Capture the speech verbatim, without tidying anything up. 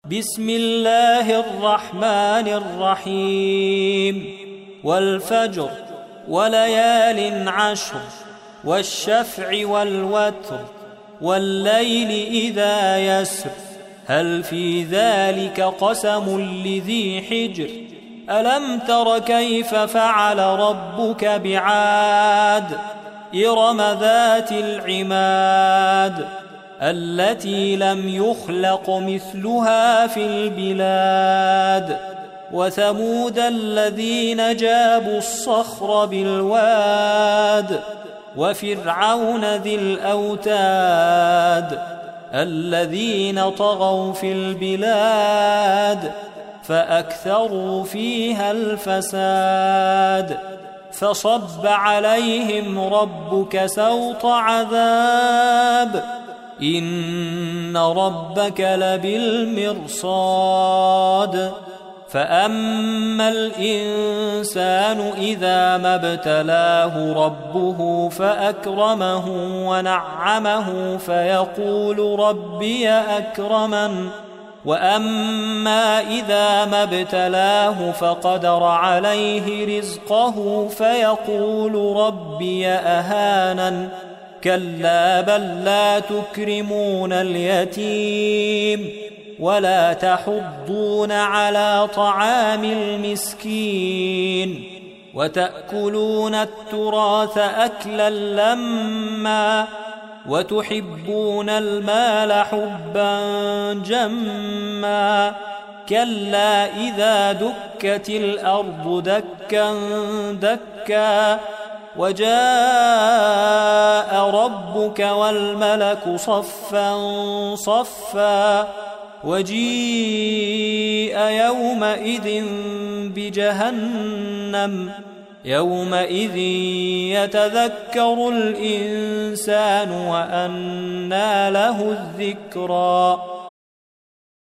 بسم الله الرحمن الرحيم والفجر وليال عشر والشفع والوتر والليل إذا يسر هل في ذلك قسم لذي حجر ألم تر كيف فعل ربك بعاد إرم ذات العماد التي لم يخلق مثلها في البلاد وثمود الذين جابوا الصخر بالواد وفرعون ذي الأوتاد الذين طغوا في البلاد فأكثروا فيها الفساد فصب عليهم ربك سوط عذاب إن ربك لبالمرصاد فأما الإنسان إذا ما ابتلاه ربه فأكرمه ونعمه فيقول ربي أكرمن وأما إذا ما ابتلاه فقدر عليه رزقه فيقول ربي أهانن كلا بل لا تكرمون اليتيم ولا تحضون على طعام المسكين وتأكلون التراث أكلا لما وتحبون المال حبا جما كلا إذا دكت الأرض دكا دكا وجاء ربك والملك صفا صفا وجيء يومئذ بجهنم يومئذ يتذكر الإنسان وأنى له الذكرى